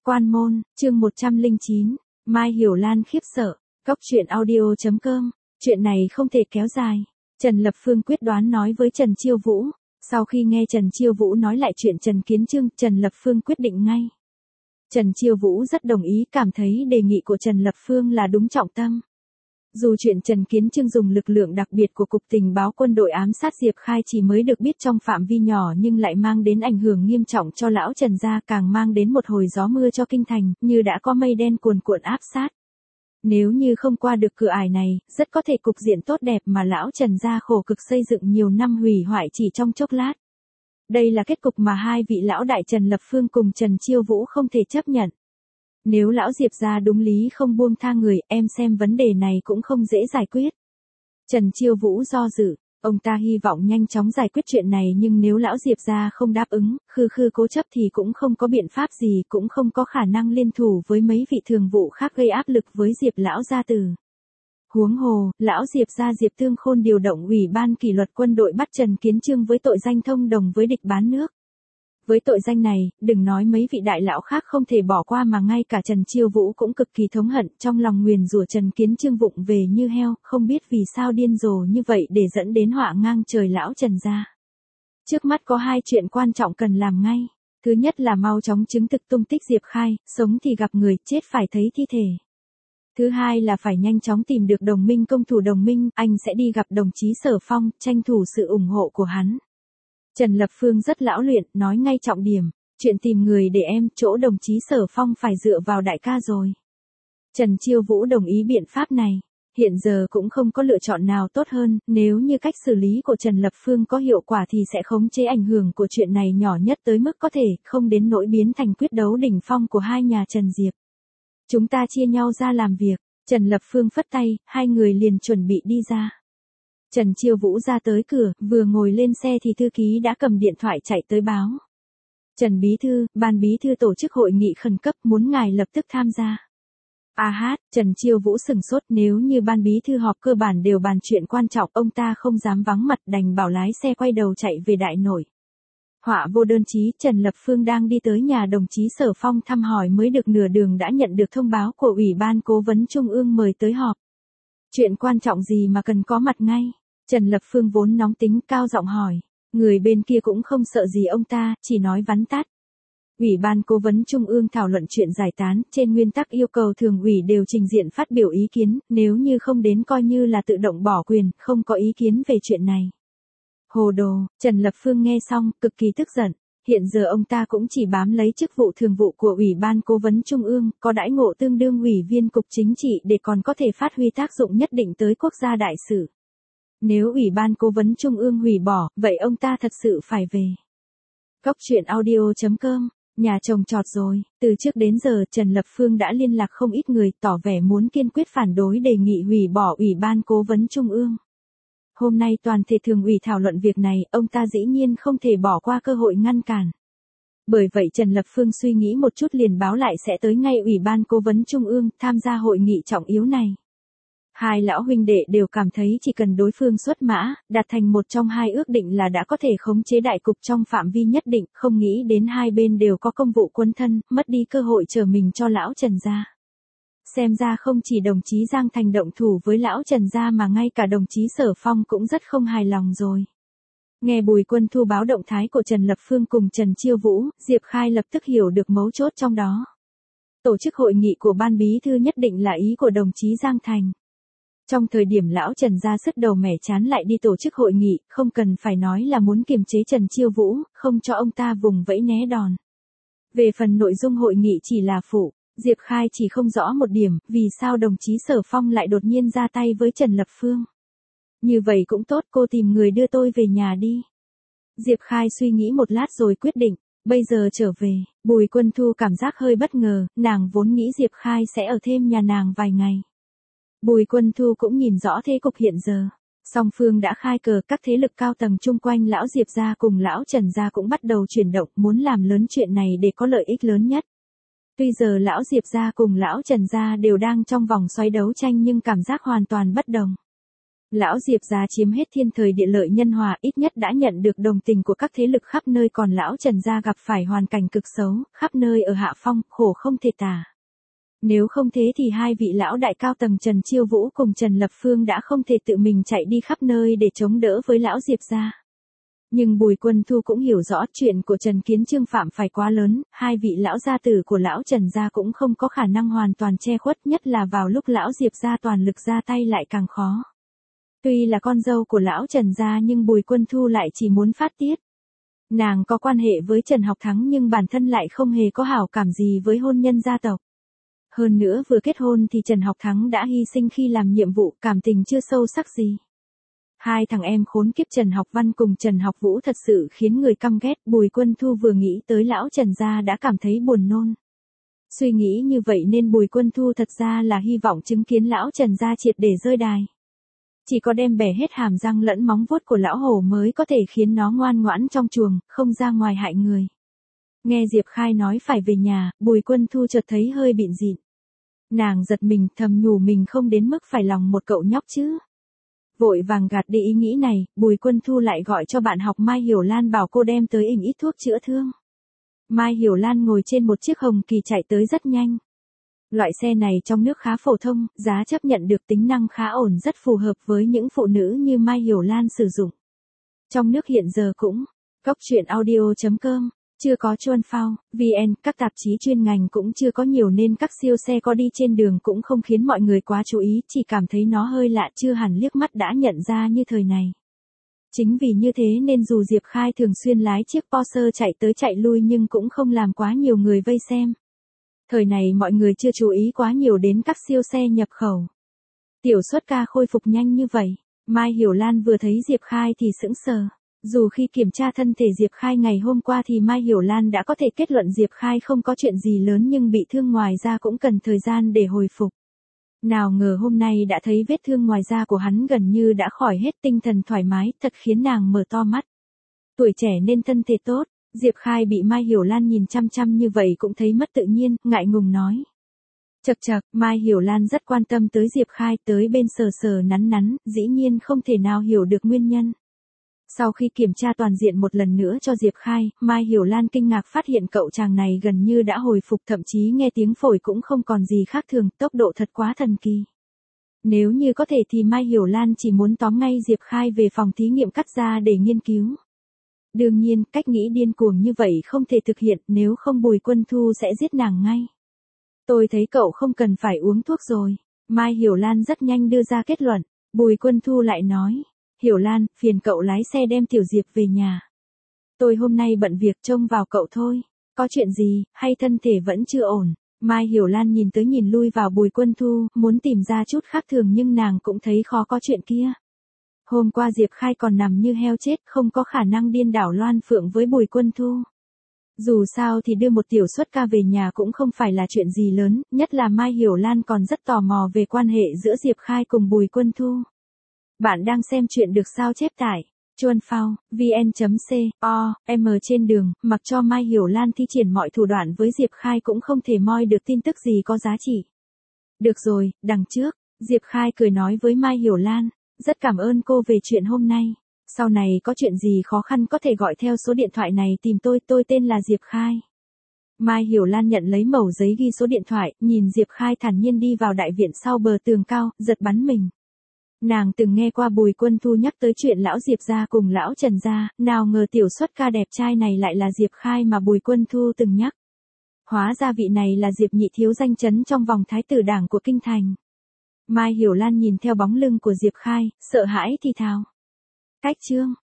Quan môn, chương 109, Mai Hiểu Lan khiếp sợ, Cóc truyện audio.com, chuyện này không thể kéo dài. Trần Lập Phương quyết đoán nói với Trần Chiêu Vũ. Sau khi nghe Trần Chiêu Vũ nói lại chuyện Trần Kiến Chương, Trần Lập Phương quyết định ngay. Trần Chiêu Vũ rất đồng ý, cảm thấy đề nghị của Trần Lập Phương là đúng trọng tâm. Dù chuyện Trần Kiến Chương dùng lực lượng đặc biệt của Cục Tình báo quân đội ám sát Diệp Khai chỉ mới được biết trong phạm vi nhỏ nhưng lại mang đến ảnh hưởng nghiêm trọng cho lão Trần gia, càng mang đến một hồi gió mưa cho kinh thành, như đã có mây đen cuồn cuộn áp sát. Nếu như không qua được cửa ải này, rất có thể cục diện tốt đẹp mà lão Trần gia khổ cực xây dựng nhiều năm hủy hoại chỉ trong chốc lát. Đây là kết cục mà hai vị lão đại Trần Lập Phương cùng Trần Chiêu Vũ không thể chấp nhận. Nếu lão Diệp gia đúng lý không buông tha người, em xem vấn đề này cũng không dễ giải quyết. Trần Chiêu Vũ do dự, ông ta hy vọng nhanh chóng giải quyết chuyện này, nhưng nếu lão Diệp gia không đáp ứng, khư cố chấp thì cũng không có biện pháp gì, cũng không có khả năng liên thủ với mấy vị thường vụ khác gây áp lực với Diệp lão gia tử. Huống hồ, lão Diệp gia Diệp Tương Khôn điều động ủy ban kỷ luật quân đội bắt Trần Kiến Chương với tội danh thông đồng với địch bán nước. Với tội danh này, đừng nói mấy vị đại lão khác không thể bỏ qua mà ngay cả Trần Chiêu Vũ cũng cực kỳ thống hận, trong lòng nguyền rủa Trần Kiến Chương vụng về như heo, không biết vì sao điên rồ như vậy để dẫn đến họa ngang trời lão Trần gia. Trước mắt có hai chuyện quan trọng cần làm ngay. Thứ nhất là mau chóng chứng thực tung tích Diệp Khai, sống thì gặp người, chết phải thấy thi thể. Thứ hai là phải nhanh chóng tìm được đồng minh công thủ đồng minh, anh sẽ đi gặp đồng chí Sở Phong, tranh thủ sự ủng hộ của hắn. Trần Lập Phương rất lão luyện, nói ngay trọng điểm, chuyện tìm người để em, chỗ đồng chí Sở Phong phải dựa vào đại ca rồi. Trần Chiêu Vũ đồng ý biện pháp này, hiện giờ cũng không có lựa chọn nào tốt hơn, nếu như cách xử lý của Trần Lập Phương có hiệu quả thì sẽ khống chế ảnh hưởng của chuyện này nhỏ nhất tới mức có thể, không đến nỗi biến thành quyết đấu đỉnh phong của hai nhà Trần Diệp. Chúng ta chia nhau ra làm việc, Trần Lập Phương phất tay, hai người liền chuẩn bị đi ra. Trần Chiêu Vũ ra tới cửa, vừa ngồi lên xe thì thư ký đã cầm điện thoại chạy tới báo. Trần Bí Thư, Ban Bí Thư tổ chức hội nghị khẩn cấp, muốn ngài lập tức tham gia. Trần Chiêu Vũ sừng sốt, nếu như Ban Bí Thư họp cơ bản đều bàn chuyện quan trọng, ông ta không dám vắng mặt, đành bảo lái xe quay đầu chạy về Đại Nội. Họa vô đơn chí, Trần Lập Phương đang đi tới nhà đồng chí Sở Phong thăm hỏi mới được nửa đường đã nhận được thông báo của Ủy ban Cố vấn Trung ương mời tới họp. Chuyện quan trọng gì mà cần có mặt ngay? Trần Lập Phương vốn nóng tính, cao giọng hỏi. Người bên kia cũng không sợ gì ông ta, chỉ nói vắn tắt. Ủy ban Cố vấn Trung ương thảo luận chuyện giải tán, trên nguyên tắc yêu cầu thường ủy đều trình diện phát biểu ý kiến, nếu như không đến coi như là tự động bỏ quyền, không có ý kiến về chuyện này. Hồ đồ, Trần Lập Phương nghe xong, cực kỳ tức giận. Hiện giờ ông ta cũng chỉ bám lấy chức vụ thường vụ của Ủy ban Cố vấn Trung ương, có đãi ngộ tương đương ủy viên cục chính trị để còn có thể phát huy tác dụng nhất định tới quốc gia đại sự. Nếu Ủy ban Cố vấn Trung ương hủy bỏ, vậy ông ta thật sự phải về. Cóc truyện audio.com, nhà chồng trọt rồi. Từ trước đến giờ Trần Lập Phương đã liên lạc không ít người, tỏ vẻ muốn kiên quyết phản đối đề nghị hủy bỏ Ủy ban Cố vấn Trung ương. Hôm nay toàn thể thường ủy thảo luận việc này, ông ta dĩ nhiên không thể bỏ qua cơ hội ngăn cản. Bởi vậy Trần Lập Phương suy nghĩ một chút liền báo lại sẽ tới ngay Ủy ban Cố vấn Trung ương, tham gia hội nghị trọng yếu này. Hai lão huynh đệ đều cảm thấy chỉ cần đối phương xuất mã, đạt thành một trong hai ước định là đã có thể khống chế đại cục trong phạm vi nhất định, không nghĩ đến hai bên đều có công vụ quân thân, mất đi cơ hội trở mình cho lão Trần gia. Xem ra không chỉ đồng chí Giang Thành động thủ với lão Trần gia mà ngay cả đồng chí Sở Phong cũng rất không hài lòng rồi. Nghe Bùi Quân Thu báo động thái của Trần Lập Phương cùng Trần Chiêu Vũ, Diệp Khai lập tức hiểu được mấu chốt trong đó. Tổ chức hội nghị của Ban Bí Thư nhất định là ý của đồng chí Giang Thành. Trong thời điểm lão Trần gia sứt đầu mẻ chán lại đi tổ chức hội nghị, không cần phải nói là muốn kiềm chế Trần Chiêu Vũ, không cho ông ta vùng vẫy né đòn. Về phần nội dung hội nghị chỉ là phụ. Diệp Khai chỉ không rõ một điểm, vì sao đồng chí Sở Phong lại đột nhiên ra tay với Trần Lập Phương. Như vậy cũng tốt, cô tìm người đưa tôi về nhà đi. Diệp Khai suy nghĩ một lát rồi quyết định, bây giờ trở về. Bùi Quân Thu cảm giác hơi bất ngờ, nàng vốn nghĩ Diệp Khai sẽ ở thêm nhà nàng vài ngày. Bùi Quân Thu cũng nhìn rõ thế cục hiện giờ. Song phương đã khai cờ, các thế lực cao tầng chung quanh lão Diệp gia cùng lão Trần gia cũng bắt đầu chuyển động, muốn làm lớn chuyện này để có lợi ích lớn nhất. Tuy giờ lão Diệp gia cùng lão Trần gia đều đang trong vòng xoáy đấu tranh nhưng cảm giác hoàn toàn bất đồng. Lão Diệp gia chiếm hết thiên thời địa lợi nhân hòa, ít nhất đã nhận được đồng tình của các thế lực khắp nơi, còn lão Trần gia gặp phải hoàn cảnh cực xấu, khắp nơi ở hạ phong, khổ không thể tả. Nếu không thế thì hai vị lão đại cao tầng Trần Chiêu Vũ cùng Trần Lập Phương đã không thể tự mình chạy đi khắp nơi để chống đỡ với lão Diệp gia. Nhưng Bùi Quân Thu cũng hiểu rõ chuyện của Trần Kiến Chương phạm phải quá lớn, hai vị lão gia tử của lão Trần gia cũng không có khả năng hoàn toàn che khuất, nhất là vào lúc lão Diệp gia toàn lực ra tay lại càng khó. Tuy là con dâu của lão Trần gia nhưng Bùi Quân Thu lại chỉ muốn phát tiết. Nàng có quan hệ với Trần Học Thắng nhưng bản thân lại không hề có hảo cảm gì với hôn nhân gia tộc. Hơn nữa vừa kết hôn thì Trần Học Thắng đã hy sinh khi làm nhiệm vụ, cảm tình chưa sâu sắc gì. Hai thằng em khốn kiếp Trần Học Văn cùng Trần Học Vũ thật sự khiến người căm ghét, Bùi Quân Thu vừa nghĩ tới lão Trần gia đã cảm thấy buồn nôn. Suy nghĩ như vậy nên Bùi Quân Thu thật ra là hy vọng chứng kiến lão Trần gia triệt để rơi đài. Chỉ có đem bẻ hết hàm răng lẫn móng vuốt của lão hổ mới có thể khiến nó ngoan ngoãn trong chuồng, không ra ngoài hại người. Nghe Diệp Khai nói phải về nhà, Bùi Quân Thu chợt thấy hơi bịn dịn. Nàng giật mình, thầm nhủ mình không đến mức phải lòng một cậu nhóc chứ. Vội vàng gạt đi ý nghĩ này, Bùi Quân Thu lại gọi cho bạn học Mai Hiểu Lan bảo cô đem tới ỉnh ít thuốc chữa thương. Mai Hiểu Lan ngồi trên một chiếc Hồng Kỳ chạy tới rất nhanh. Loại xe này trong nước khá phổ thông, giá chấp nhận được, tính năng khá ổn, rất phù hợp với những phụ nữ như Mai Hiểu Lan sử dụng. Trong nước hiện giờ cũng, Cóc Truyện Audio.com, chưa có Chuan Phao, VN, các tạp chí chuyên ngành cũng chưa có nhiều nên các siêu xe có đi trên đường cũng không khiến mọi người quá chú ý, chỉ cảm thấy nó hơi lạ, chưa hẳn liếc mắt đã nhận ra như thời này. Chính vì như thế nên dù Diệp Khai thường xuyên lái chiếc Porsche chạy tới chạy lui nhưng cũng không làm quá nhiều người vây xem. Thời này mọi người chưa chú ý quá nhiều đến các siêu xe nhập khẩu. Tiểu Xuất Ca khôi phục nhanh như vậy, Mai Hiểu Lan vừa thấy Diệp Khai thì sững sờ. Dù khi kiểm tra thân thể Diệp Khai ngày hôm qua thì Mai Hiểu Lan đã có thể kết luận Diệp Khai không có chuyện gì lớn nhưng bị thương ngoài da cũng cần thời gian để hồi phục. Nào ngờ hôm nay đã thấy vết thương ngoài da của hắn gần như đã khỏi hết, tinh thần thoải mái, thật khiến nàng mở to mắt. Tuổi trẻ nên thân thể tốt, Diệp Khai bị Mai Hiểu Lan nhìn chăm chăm như vậy cũng thấy mất tự nhiên, ngại ngùng nói. Chậc chậc, Mai Hiểu Lan rất quan tâm tới Diệp Khai, tới bên sờ sờ nắn nắn, dĩ nhiên không thể nào hiểu được nguyên nhân. Sau khi kiểm tra toàn diện một lần nữa cho Diệp Khai, Mai Hiểu Lan kinh ngạc phát hiện cậu chàng này gần như đã hồi phục, thậm chí nghe tiếng phổi cũng không còn gì khác thường, tốc độ thật quá thần kỳ. Nếu như có thể thì Mai Hiểu Lan chỉ muốn tóm ngay Diệp Khai về phòng thí nghiệm cắt da để nghiên cứu. Đương nhiên, cách nghĩ điên cuồng như vậy không thể thực hiện, nếu không Bùi Quân Thu sẽ giết nàng ngay. Tôi thấy cậu không cần phải uống thuốc rồi. Mai Hiểu Lan rất nhanh đưa ra kết luận. Bùi Quân Thu lại nói. Hiểu Lan, phiền cậu lái xe đem Tiểu Diệp về nhà. Tôi hôm nay bận việc, trông vào cậu thôi. Có chuyện gì, hay thân thể vẫn chưa ổn? Mai Hiểu Lan nhìn tới nhìn lui vào Bùi Quân Thu, muốn tìm ra chút khác thường nhưng nàng cũng thấy khó có chuyện kia. Hôm qua Diệp Khai còn nằm như heo chết, không có khả năng điên đảo loan phượng với Bùi Quân Thu. Dù sao thì đưa một Tiểu Xuất Ca về nhà cũng không phải là chuyện gì lớn, nhất là Mai Hiểu Lan còn rất tò mò về quan hệ giữa Diệp Khai cùng Bùi Quân Thu. Bạn đang xem chuyện được sao chép tải. Chuan Phao, vn.com trên đường, mặc cho Mai Hiểu Lan thi triển mọi thủ đoạn với Diệp Khai cũng không thể moi được tin tức gì có giá trị. Được rồi, đằng trước, Diệp Khai cười nói với Mai Hiểu Lan, rất cảm ơn cô về chuyện hôm nay. Sau này có chuyện gì khó khăn có thể gọi theo số điện thoại này tìm tôi tên là Diệp Khai. Mai Hiểu Lan nhận lấy mẩu giấy ghi số điện thoại, nhìn Diệp Khai thản nhiên đi vào đại viện sau bờ tường cao, giật bắn mình. Nàng từng nghe qua Bùi Quân Thu nhắc tới chuyện lão Diệp gia cùng lão Trần gia, nào ngờ Tiểu Xuất Ca đẹp trai này lại là Diệp Khai mà Bùi Quân Thu từng nhắc. Hóa ra vị này là Diệp nhị thiếu danh chấn trong vòng thái tử đảng của kinh thành. Mai Hiểu Lan nhìn theo bóng lưng của Diệp Khai, sợ hãi thì thào. Cách chương